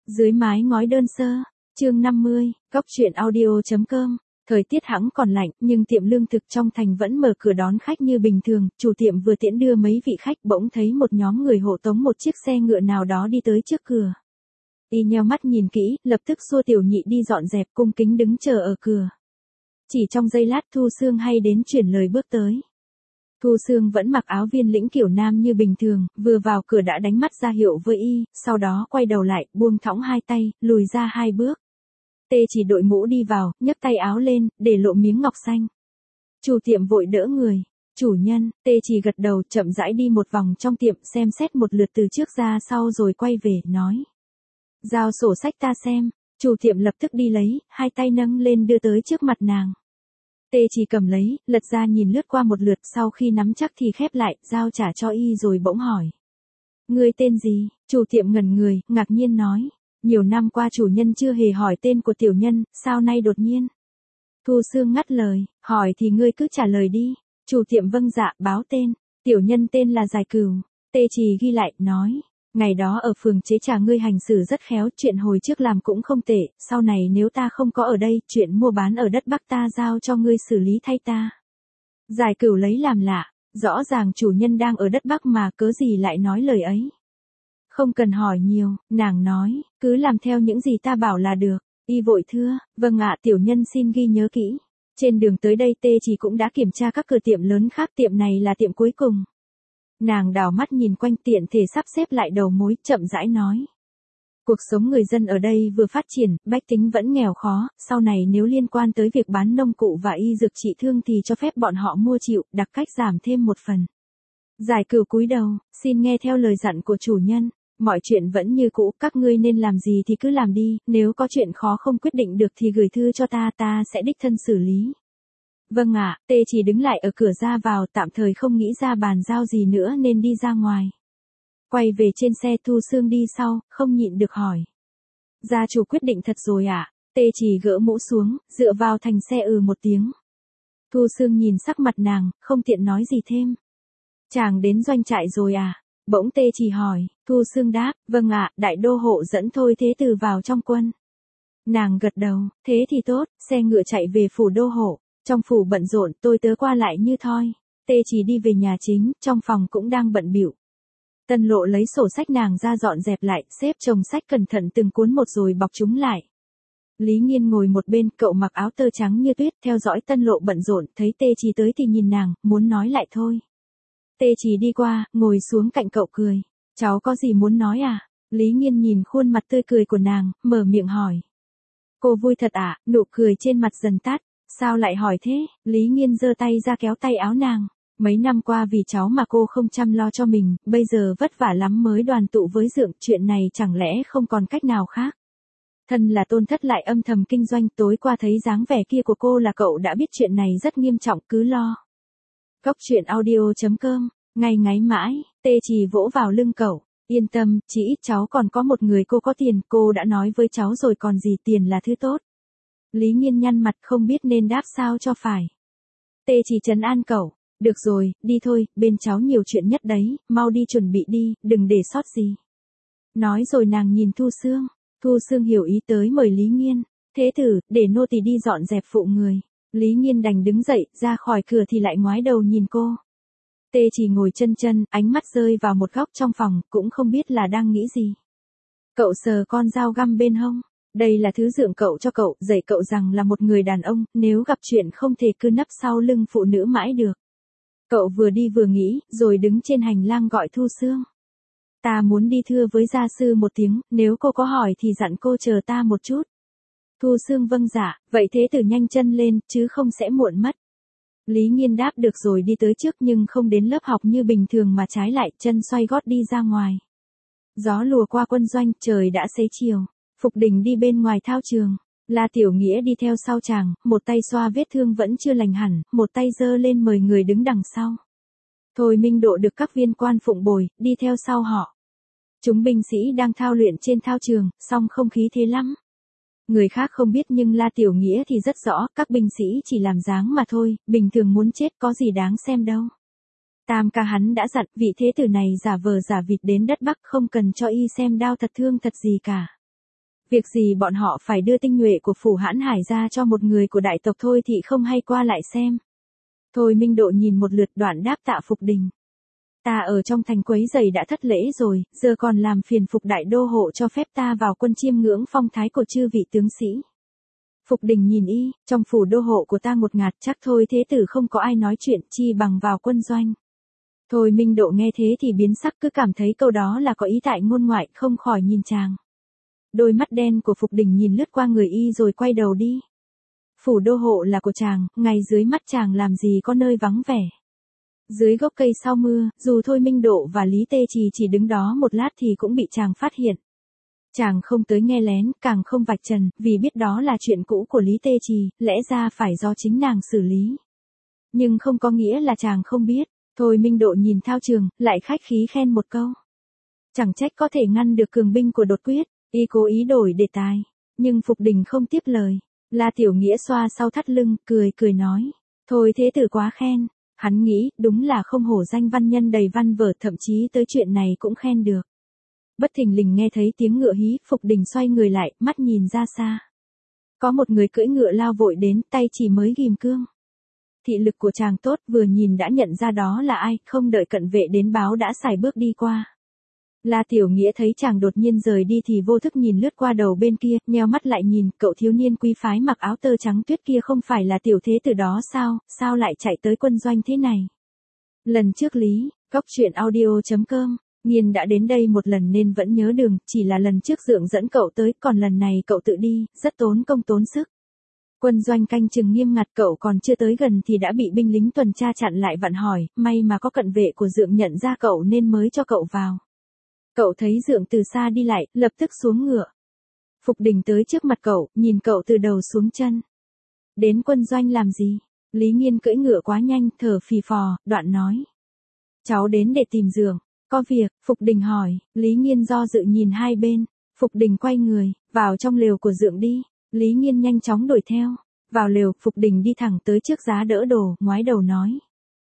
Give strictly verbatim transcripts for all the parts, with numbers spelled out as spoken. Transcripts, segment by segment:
Dưới mái ngói đơn sơ, chương năm mươi, góc truyện audio chấm com. Thời tiết hẵng còn lạnh, nhưng tiệm lương thực trong thành vẫn mở cửa đón khách như bình thường, chủ tiệm vừa tiễn đưa mấy vị khách bỗng thấy một nhóm người hộ tống một chiếc xe ngựa nào đó đi tới trước cửa. Y nheo mắt nhìn kỹ, lập tức xua Tiểu Nhị đi dọn dẹp, cung kính đứng chờ ở cửa. Chỉ trong giây lát Thu Sương hay đến chuyển lời bước tới. Thu Sương vẫn mặc áo viên lĩnh kiểu nam như bình thường, vừa vào cửa đã đánh mắt ra hiệu với y, sau đó quay đầu lại, buông thõng hai tay, lùi ra hai bước. Tê Chỉ đội mũ đi vào, nhấc tay áo lên, để lộ miếng ngọc xanh. Chủ tiệm vội đỡ người. Chủ nhân. Tê Chỉ gật đầu, chậm rãi đi một vòng trong tiệm, xem xét một lượt từ trước ra sau rồi quay về, nói. Giao sổ sách ta xem. Chủ tiệm lập tức đi lấy, hai tay nâng lên đưa tới trước mặt nàng. Tê Chỉ cầm lấy, lật ra nhìn lướt qua một lượt, sau khi nắm chắc thì khép lại, giao trả cho y rồi bỗng hỏi. Ngươi tên gì? Chủ tiệm ngẩn người, ngạc nhiên nói. Nhiều năm qua chủ nhân chưa hề hỏi tên của tiểu nhân, sao nay đột nhiên? Thu Sương ngắt lời, hỏi thì ngươi cứ trả lời đi. Chủ tiệm vâng dạ, báo tên. Tiểu nhân tên là Giải Cửu. Tê Chỉ ghi lại, nói. Ngày đó ở phường Chế Trà ngươi hành xử rất khéo, chuyện hồi trước làm cũng không tệ, sau này nếu ta không có ở đây, chuyện mua bán ở đất Bắc ta giao cho ngươi xử lý thay ta. Giải Cửu lấy làm lạ, rõ ràng chủ nhân đang ở đất Bắc mà cớ gì lại nói lời ấy. Không cần hỏi nhiều, nàng nói, cứ làm theo những gì ta bảo là được. Y vội thưa, vâng ạ, tiểu nhân xin ghi nhớ kỹ. Trên đường tới đây Tê Chỉ cũng đã kiểm tra các cửa tiệm lớn khác, tiệm này là tiệm cuối cùng. Nàng đảo mắt nhìn quanh tiện thể sắp xếp lại đầu mối, chậm rãi nói. Cuộc sống người dân ở đây vừa phát triển, bách tính vẫn nghèo khó, sau này nếu liên quan tới việc bán nông cụ và y dược trị thương thì cho phép bọn họ mua chịu, đặc cách giảm thêm một phần. Giải Cửu cúi đầu, xin nghe theo lời dặn của chủ nhân. Mọi chuyện vẫn như cũ, các ngươi nên làm gì thì cứ làm đi, nếu có chuyện khó không quyết định được thì gửi thư cho ta, ta sẽ đích thân xử lý. Vâng ạ, Tê Chỉ đứng lại ở cửa ra vào, tạm thời không nghĩ ra bàn giao gì nữa nên đi ra ngoài. Quay về trên xe, Thu Sương đi sau, không nhịn được hỏi. Gia chủ quyết định thật rồi ạ? À? Tê Chỉ gỡ mũ xuống, dựa vào thành xe ừ một tiếng. Thu Sương nhìn sắc mặt nàng, không tiện nói gì thêm. Chàng đến doanh trại rồi à? Bỗng Tê Chỉ hỏi. Thu Sương đáp, vâng ạ, đại đô hộ dẫn Thôi Thế Tử vào trong quân. Nàng gật đầu, thế thì tốt, xe ngựa chạy về phủ đô hộ. Trong phủ bận rộn, tôi tớ qua lại như thoi. Tê Chỉ đi về nhà chính, trong phòng cũng đang bận bịu. Tân Lộ lấy sổ sách nàng ra dọn dẹp lại, xếp chồng sách cẩn thận từng cuốn một rồi bọc chúng lại. Lý Nghiên ngồi một bên, cậu mặc áo tơ trắng như tuyết, theo dõi Tân Lộ bận rộn, thấy Tê Chỉ tới thì nhìn nàng, muốn nói lại thôi. Tê Chỉ đi qua, ngồi xuống cạnh cậu cười. Cháu có gì muốn nói à? Lý Nghiên nhìn khuôn mặt tươi cười của nàng, mở miệng hỏi. Cô vui thật ạ? À? Nụ cười trên mặt dần tắt. Sao lại hỏi thế? Lý Nghiên giơ tay ra kéo tay áo nàng. Mấy năm qua vì cháu mà cô không chăm lo cho mình, bây giờ vất vả lắm mới đoàn tụ với Dượng, chuyện này chẳng lẽ không còn cách nào khác? Thân là tôn thất lại âm thầm kinh doanh, tối qua thấy dáng vẻ kia của cô là cậu đã biết chuyện này rất nghiêm trọng, cứ lo. Góc truyện audio chấm com, ngày ngáy mãi, Tê Chỉ vỗ vào lưng cậu. Yên tâm, chỉ ít cháu còn có một người cô có tiền, cô đã nói với cháu rồi còn gì, tiền là thứ tốt. Lý Nghiên nhăn mặt không biết nên đáp sao cho phải. Tê Chỉ trấn an cậu, được rồi, đi thôi, bên cháu nhiều chuyện nhất đấy, mau đi chuẩn bị đi, đừng để sót gì. Nói rồi nàng nhìn Thu Sương, Thu Sương hiểu ý tới mời Lý Nghiên, thế tử, để nô tỳ đi dọn dẹp phụ người. Lý Nghiên đành đứng dậy, ra khỏi cửa thì lại ngoái đầu nhìn cô. Tê Chỉ ngồi chân chân, ánh mắt rơi vào một góc trong phòng, cũng không biết là đang nghĩ gì. Cậu sờ con dao găm bên hông. Đây là thứ Dượng cậu cho cậu, dạy cậu rằng là một người đàn ông, nếu gặp chuyện không thể cứ nấp sau lưng phụ nữ mãi được. Cậu vừa đi vừa nghĩ, rồi đứng trên hành lang gọi Thu Sương. Ta muốn đi thưa với gia sư một tiếng, nếu cô có hỏi thì dặn cô chờ ta một chút. Thu Sương vâng dạ, vậy thế tử nhanh chân lên, chứ không sẽ muộn mất. Lý Nghiên đáp được rồi đi tới trước nhưng không đến lớp học như bình thường mà trái lại chân xoay gót đi ra ngoài. Gió lùa qua quân doanh, trời đã xế chiều. Phục Đình đi bên ngoài thao trường. La Tiểu Nghĩa đi theo sau chàng, một tay xoa vết thương vẫn chưa lành hẳn, một tay giơ lên mời người đứng đằng sau. Thôi Minh Độ được các viên quan phụng bồi, đi theo sau họ. Chúng binh sĩ đang thao luyện trên thao trường, song không khí thế lắm. Người khác không biết nhưng La Tiểu Nghĩa thì rất rõ, các binh sĩ chỉ làm dáng mà thôi, bình thường muốn chết có gì đáng xem đâu. Tam ca hắn đã dặn, vị thế tử này giả vờ giả vịt đến đất Bắc không cần cho y xem đao thật thương thật gì cả. Việc gì bọn họ phải đưa tinh nhuệ của Phủ Hãn Hải ra cho một người của đại tộc thôi thì không hay qua lại xem. Thôi Minh Độ nhìn một lượt đoạn đáp tạ Phục Đình. Ta ở trong thành quấy giày đã thất lễ rồi, giờ còn làm phiền Phục đại đô hộ cho phép ta vào quân chiêm ngưỡng phong thái của chư vị tướng sĩ. Phục Đình nhìn y, trong phủ đô hộ của ta ngột ngạt chắc thôi thế tử không có ai nói chuyện chi bằng vào quân doanh. Thôi Minh Độ nghe thế thì biến sắc, cứ cảm thấy câu đó là có ý tại ngôn ngoại, không khỏi nhìn chàng. Đôi mắt đen của Phục Đình nhìn lướt qua người y rồi quay đầu đi. Phủ đô hộ là của chàng, ngay dưới mắt chàng làm gì có nơi vắng vẻ. Dưới gốc cây sau mưa, dù Thôi Minh Độ và Lý Tê Trì chỉ đứng đó một lát thì cũng bị chàng phát hiện. Chàng không tới nghe lén, càng không vạch trần, vì biết đó là chuyện cũ của Lý Tê Trì, lẽ ra phải do chính nàng xử lý. Nhưng không có nghĩa là chàng không biết. Thôi Minh Độ nhìn Thao Trường, lại khách khí khen một câu. Chẳng trách có thể ngăn được cường binh của Đột Quyết, y cố ý đổi đề tài. Nhưng Phục Đình không tiếp lời. La Tiểu Nghĩa xoa sau thắt lưng, cười cười nói. Thôi thế tử quá khen. Hắn nghĩ, đúng là không hổ danh văn nhân đầy văn vở, thậm chí tới chuyện này cũng khen được. Bất thình lình nghe thấy tiếng ngựa hí, Phục Đình xoay người lại, mắt nhìn ra xa. Có một người cưỡi ngựa lao vội đến, tay chỉ mới ghim cương. Thị lực của chàng tốt, vừa nhìn đã nhận ra đó là ai, không đợi cận vệ đến báo đã sải bước đi qua. La Tiểu Nghĩa thấy chàng đột nhiên rời đi thì vô thức nhìn lướt qua đầu bên kia, nheo mắt lại nhìn, cậu thiếu niên quý phái mặc áo tơ trắng tuyết kia không phải là tiểu thế tử đó sao, sao lại chạy tới quân doanh thế này. Lần trước Lý, góc truyện audio chấm com, Nghiên đã đến đây một lần nên vẫn nhớ đường, chỉ là lần trước Dượng dẫn cậu tới, còn lần này cậu tự đi, rất tốn công tốn sức. Quân doanh canh chừng nghiêm ngặt, cậu còn chưa tới gần thì đã bị binh lính tuần tra chặn lại vặn hỏi, may mà có cận vệ của Dượng nhận ra cậu nên mới cho cậu vào. Cậu thấy Dượng từ xa đi lại, lập tức xuống ngựa. Phục Đình tới trước mặt cậu, nhìn cậu từ đầu xuống chân. Đến quân doanh làm gì? Lý Nghiên cưỡi ngựa quá nhanh, thở phì phò, đoạn nói. Cháu đến để tìm Dượng. Có việc, Phục Đình hỏi. Lý Nghiên do dự nhìn hai bên. Phục Đình quay người, vào trong lều của Dượng đi. Lý Nghiên nhanh chóng đuổi theo. Vào lều, Phục Đình đi thẳng tới trước giá đỡ đồ, ngoái đầu nói.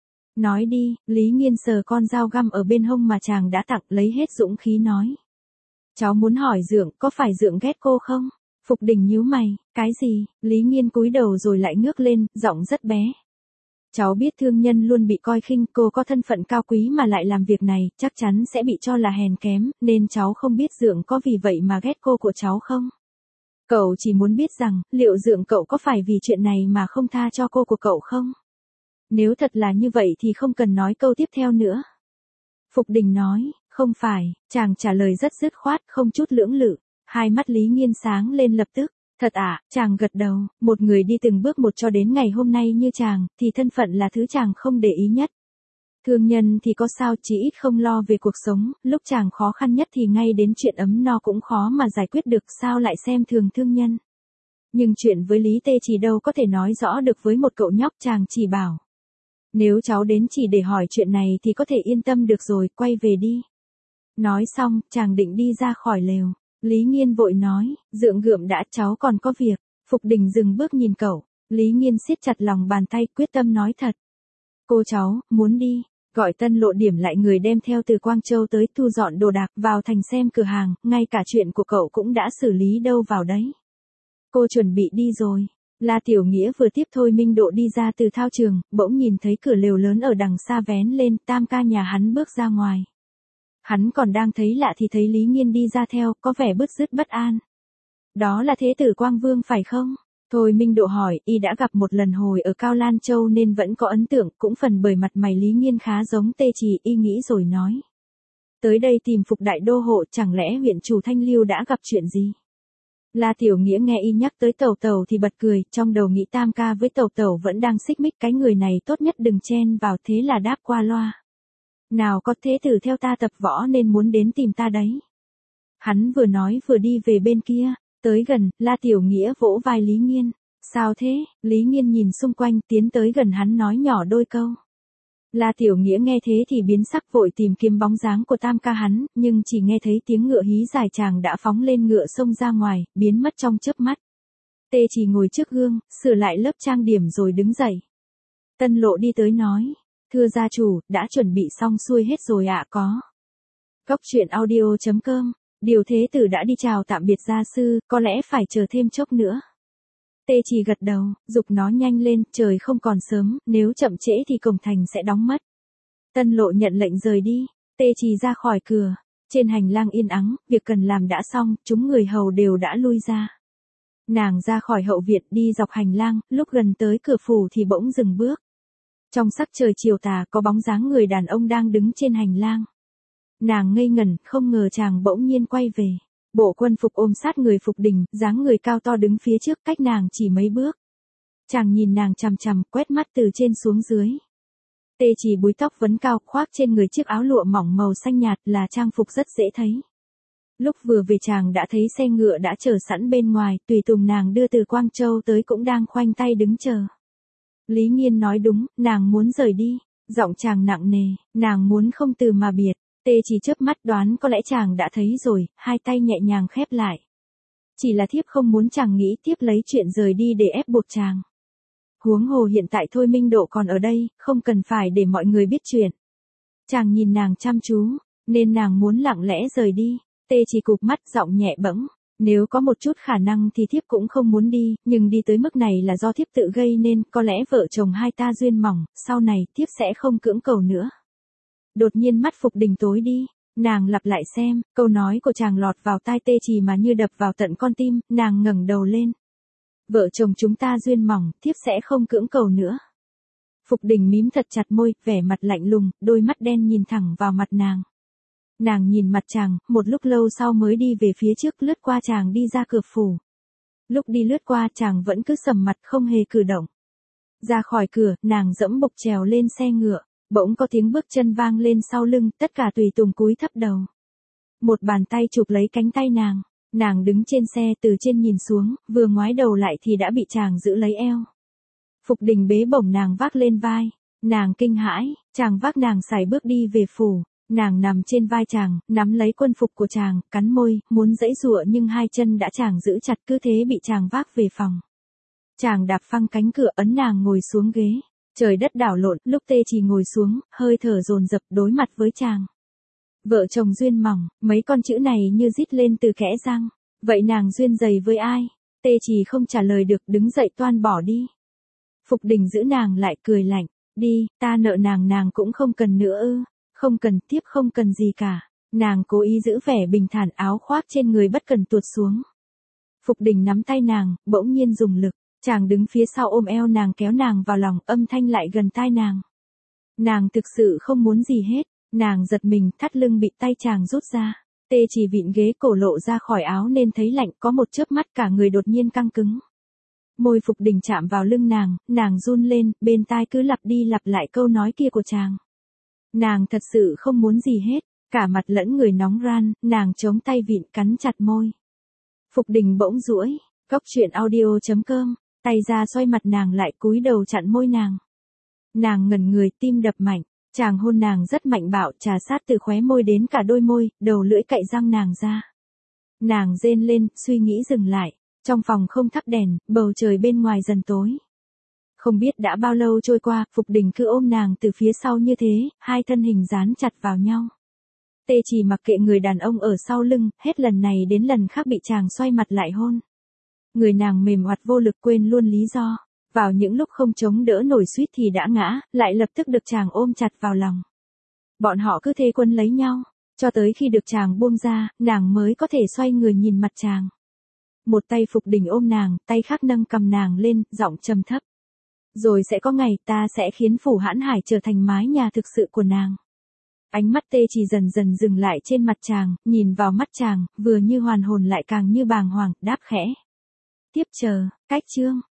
Nói đi, Lý Nghiên sờ con dao găm ở bên hông mà chàng đã tặng, lấy hết dũng khí nói. Cháu muốn hỏi Dượng, có phải Dượng ghét cô không? Phục Đình nhíu mày, cái gì? Lý Nghiên cúi đầu rồi lại ngước lên, giọng rất bé. Cháu biết thương nhân luôn bị coi khinh, cô có thân phận cao quý mà lại làm việc này, chắc chắn sẽ bị cho là hèn kém, nên cháu không biết Dượng có vì vậy mà ghét cô của cháu không? Cậu chỉ muốn biết rằng, liệu Dượng cậu có phải vì chuyện này mà không tha cho cô của cậu không? Nếu thật là như vậy thì không cần nói câu tiếp theo nữa. Phục Đình nói, không phải, chàng trả lời rất dứt khoát, không chút lưỡng lự. Hai mắt Lý Nghiên sáng lên lập tức. Thật ạ, à, chàng gật đầu, một người đi từng bước một cho đến ngày hôm nay như chàng, thì thân phận là thứ chàng không để ý nhất. Thương nhân thì có sao, chỉ ít không lo về cuộc sống, lúc chàng khó khăn nhất thì ngay đến chuyện ấm no cũng khó mà giải quyết được, sao lại xem thường thương nhân. Nhưng chuyện với Lý Tê Trì đâu có thể nói rõ được với một cậu nhóc, chàng chỉ bảo. Nếu cháu đến chỉ để hỏi chuyện này thì có thể yên tâm được rồi, quay về đi. Nói xong, chàng định đi ra khỏi lều. Lý Nghiên vội nói, Dượng gượm đã, cháu còn có việc. Phục Đình dừng bước nhìn cậu. Lý Nghiên siết chặt lòng bàn tay, quyết tâm nói thật. Cô cháu, muốn đi, gọi Tân Lộ điểm lại người đem theo từ Quang Châu tới, thu dọn đồ đạc, vào thành xem cửa hàng, ngay cả chuyện của cậu cũng đã xử lý đâu vào đấy. Cô chuẩn bị đi rồi. La Tiểu Nghĩa vừa tiếp Thôi Minh Độ đi ra từ thao trường, bỗng nhìn thấy cửa lều lớn ở đằng xa vén lên, tam ca nhà hắn bước ra ngoài. Hắn còn đang thấy lạ thì thấy Lý Nghiên đi ra theo, có vẻ bứt rứt bất an. Đó là thế tử Quang Vương phải không? Thôi Minh Độ hỏi, y đã gặp một lần hồi ở Cao Lan Châu nên vẫn có ấn tượng, cũng phần bởi mặt mày Lý Nghiên khá giống Tê Trì, y nghĩ rồi nói. Tới đây tìm Phục đại đô hộ, chẳng lẽ huyện chủ Thanh Liêu đã gặp chuyện gì? La Tiểu Nghĩa nghe y nhắc tới Tẩu Tẩu thì bật cười, trong đầu nghĩ tam ca với Tẩu Tẩu vẫn đang xích mích, cái người này tốt nhất đừng chen vào, thế là đáp qua loa. Nào có, thế tử theo ta tập võ nên muốn đến tìm ta đấy. Hắn vừa nói vừa đi về bên kia, tới gần, La Tiểu Nghĩa vỗ vai Lý Nghiên. Sao thế? Lý Nghiên nhìn xung quanh, tiến tới gần hắn nói nhỏ đôi câu. La Tiểu Nghĩa nghe thế thì biến sắc, vội tìm kiếm bóng dáng của tam ca hắn, nhưng chỉ nghe thấy tiếng ngựa hí dài, chàng đã phóng lên ngựa xông ra ngoài, biến mất trong chớp mắt. Tê Chỉ ngồi trước gương, sửa lại lớp trang điểm rồi đứng dậy. Tân Lộ đi tới nói, thưa gia chủ, đã chuẩn bị xong xuôi hết rồi ạ. Có. Góc truyện audio chấm com Điều thế tử đã đi chào tạm biệt gia sư, có lẽ phải chờ thêm chốc nữa. Tê Chỉ gật đầu, giục nó nhanh lên, trời không còn sớm, nếu chậm trễ thì cổng thành sẽ đóng mất. Tân Lộ nhận lệnh rời đi, Tê Chỉ ra khỏi cửa. Trên hành lang yên ắng, việc cần làm đã xong, chúng người hầu đều đã lui ra. Nàng ra khỏi hậu viện đi dọc hành lang, lúc gần tới cửa phủ thì bỗng dừng bước. Trong sắc trời chiều tà có bóng dáng người đàn ông đang đứng trên hành lang. Nàng ngây ngẩn, không ngờ chàng bỗng nhiên quay về. Bộ quân phục ôm sát người Phục Đình, dáng người cao to đứng phía trước cách nàng chỉ mấy bước. Chàng nhìn nàng chằm chằm, quét mắt từ trên xuống dưới. Tê Chỉ búi tóc vấn cao, khoác trên người chiếc áo lụa mỏng màu xanh nhạt là trang phục rất dễ thấy. Lúc vừa về chàng đã thấy xe ngựa đã chờ sẵn bên ngoài, tùy tùng nàng đưa từ Quang Châu tới cũng đang khoanh tay đứng chờ. Lý Nghiên nói đúng, nàng muốn rời đi. Giọng chàng nặng nề, nàng muốn không từ mà biệt. Tê Chỉ chớp mắt đoán có lẽ chàng đã thấy rồi, hai tay nhẹ nhàng khép lại. Chỉ là thiếp không muốn chàng nghĩ tiếp lấy chuyện rời đi để ép buộc chàng. Huống hồ hiện tại Thôi Minh Độ còn ở đây, không cần phải để mọi người biết chuyện. Chàng nhìn nàng chăm chú, nên nàng muốn lặng lẽ rời đi. Tê Chỉ cụp mắt, giọng nhẹ bẫng. Nếu có một chút khả năng thì thiếp cũng không muốn đi, nhưng đi tới mức này là do thiếp tự gây nên, có lẽ vợ chồng hai ta duyên mỏng, sau này thiếp sẽ không cưỡng cầu nữa. Đột nhiên mắt Phục Đình tối đi, nàng lặp lại xem, câu nói của chàng lọt vào tai Tê Chỉ mà như đập vào tận con tim, nàng ngẩng đầu lên. Vợ chồng chúng ta duyên mỏng, thiếp sẽ không cưỡng cầu nữa. Phục Đình mím thật chặt môi, vẻ mặt lạnh lùng, đôi mắt đen nhìn thẳng vào mặt nàng. Nàng nhìn mặt chàng, một lúc lâu sau mới đi về phía trước, lướt qua chàng đi ra cửa phủ. Lúc đi lướt qua chàng vẫn cứ sầm mặt không hề cử động. Ra khỏi cửa, nàng dẫm bộc trèo lên xe ngựa, bỗng có tiếng bước chân vang lên sau lưng, tất cả tùy tùng cúi thấp đầu. Một bàn tay chụp lấy cánh tay nàng, nàng đứng trên xe từ trên nhìn xuống, vừa ngoái đầu lại thì đã bị chàng giữ lấy eo. Phục Đình bế bổng nàng vác lên vai, nàng kinh hãi, chàng vác nàng sải bước đi về phủ. Nàng nằm trên vai chàng, nắm lấy quân phục của chàng, cắn môi, muốn giãy giụa nhưng hai chân đã chàng giữ chặt, cứ thế bị chàng vác về phòng. Chàng đạp phăng cánh cửa, ấn nàng ngồi xuống ghế. Trời đất đảo lộn, lúc Tê Chỉ ngồi xuống, hơi thở dồn dập đối mặt với chàng. Vợ chồng duyên mỏng, mấy con chữ này như rít lên từ kẽ răng. Vậy nàng duyên dày với ai? Tê Chỉ không trả lời được, đứng dậy toan bỏ đi. Phục Đình giữ nàng lại, cười lạnh. Đi, ta nợ nàng nàng cũng không cần nữa ư. Không cần, tiếp không cần gì cả. Nàng cố ý giữ vẻ bình thản, áo khoác trên người bất cần tuột xuống. Phục Đình nắm tay nàng, bỗng nhiên dùng lực. Chàng đứng phía sau ôm eo nàng, kéo nàng vào lòng, âm thanh lại gần tai nàng. Nàng thực sự không muốn gì hết. Nàng giật mình, thắt lưng bị tay chàng rút ra. Tê Chỉ vịn ghế, cổ lộ ra khỏi áo nên thấy lạnh, có một chớp mắt cả người đột nhiên căng cứng. Môi Phục Đình chạm vào lưng nàng, nàng run lên, bên tai cứ lặp đi lặp lại câu nói kia của chàng. Nàng thật sự không muốn gì hết, cả mặt lẫn người nóng ran, nàng chống tay vịn, cắn chặt môi. Phục Đình bỗng duỗi, Cốc Truyện Audio chấm com, tay ra xoay mặt nàng lại, cúi đầu chặn môi nàng. Nàng ngẩn người, tim đập mạnh, chàng hôn nàng rất mạnh bạo, trà sát từ khóe môi đến cả đôi môi, đầu lưỡi cạy răng nàng ra. Nàng rên lên, suy nghĩ dừng lại, trong phòng không thắp đèn, bầu trời bên ngoài dần tối. Không biết đã bao lâu trôi qua, Phục Đình cứ ôm nàng từ phía sau như thế, hai thân hình dán chặt vào nhau. Tê Chỉ mặc kệ người đàn ông ở sau lưng, hết lần này đến lần khác bị chàng xoay mặt lại hôn. Người nàng mềm oặt vô lực, quên luôn lý do. Vào những lúc không chống đỡ nổi suýt thì đã ngã, lại lập tức được chàng ôm chặt vào lòng. Bọn họ cứ thê quân lấy nhau, cho tới khi được chàng buông ra, nàng mới có thể xoay người nhìn mặt chàng. Một tay Phục Đình ôm nàng, tay khác nâng cầm nàng lên, giọng trầm thấp. Rồi sẽ có ngày ta sẽ khiến phủ Hãn Hải trở thành mái nhà thực sự của nàng. Ánh mắt Tê Chỉ dần dần dừng lại trên mặt chàng, nhìn vào mắt chàng, vừa như hoàn hồn lại càng như bàng hoàng, đáp khẽ. Tiếp chờ, cách chương.